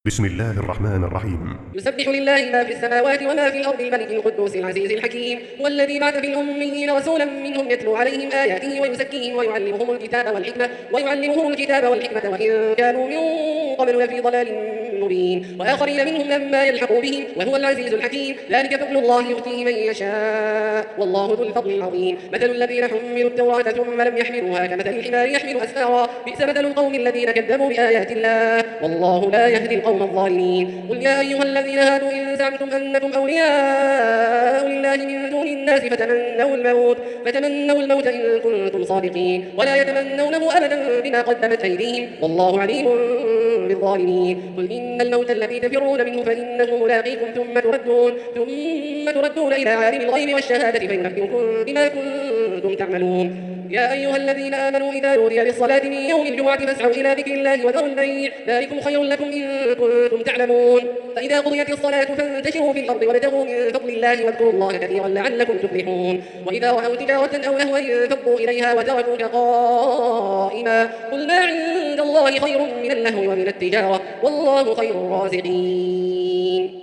بسم الله الرحمن الرحيم. يسبح لله ما في السماوات وما في الأرض الملك القدوس العزيز الحكيم والذي بعث في الأميين رسولا منهم يتلو عليهم آياته ويزكيهم ويعلمهم الكتاب والحكمة وإن كانوا من قبل لفي ضلال مبين وآخرين منهم لما يلحقوا بهم وهو العزيز الحكيم ذلك فضل الله يؤتيه من يشاء والله ذو الفضل العظيم مثل الذين حملوا التوراة ثم لم يحملوها كمثل الحمار يحمل أسفارا بئس مثل القوم الذين كذبوا بآيات الله والله لا يهدي القوم الظالمين قل يا أيها الذين هادوا إن زعمتم أنكم أولياء لله من دون الناس فتمنوا الموت إن كنتم صادقين ولا يتمنونه أبدا بما قدمت أيديهم والله عليم بالظالمين قل إن الموت الذي تفرون منه فإنه ملاقيكم ثم تردون إلى عالم الغيب والشهادة فينبئكم بما كنتم تعملون يا أيها الذين آمنوا إذا نودي للصلاة من يوم الجمعة فاسعوا إلى ذكر الله وذروا البيع ذلكم خير لكم إن كنتم تعلمون فإذا قضيت الصلاة فانتشروا في الأرض وابتغوا من فضل الله واذكروا الله كثيرا لعلكم تفلحون وإذا رأوا تجارة أو لهوا انفضوا إليها وتركوك قائما قل ما عند الله خير من اللهو ومن التجارة والله خير الرازقين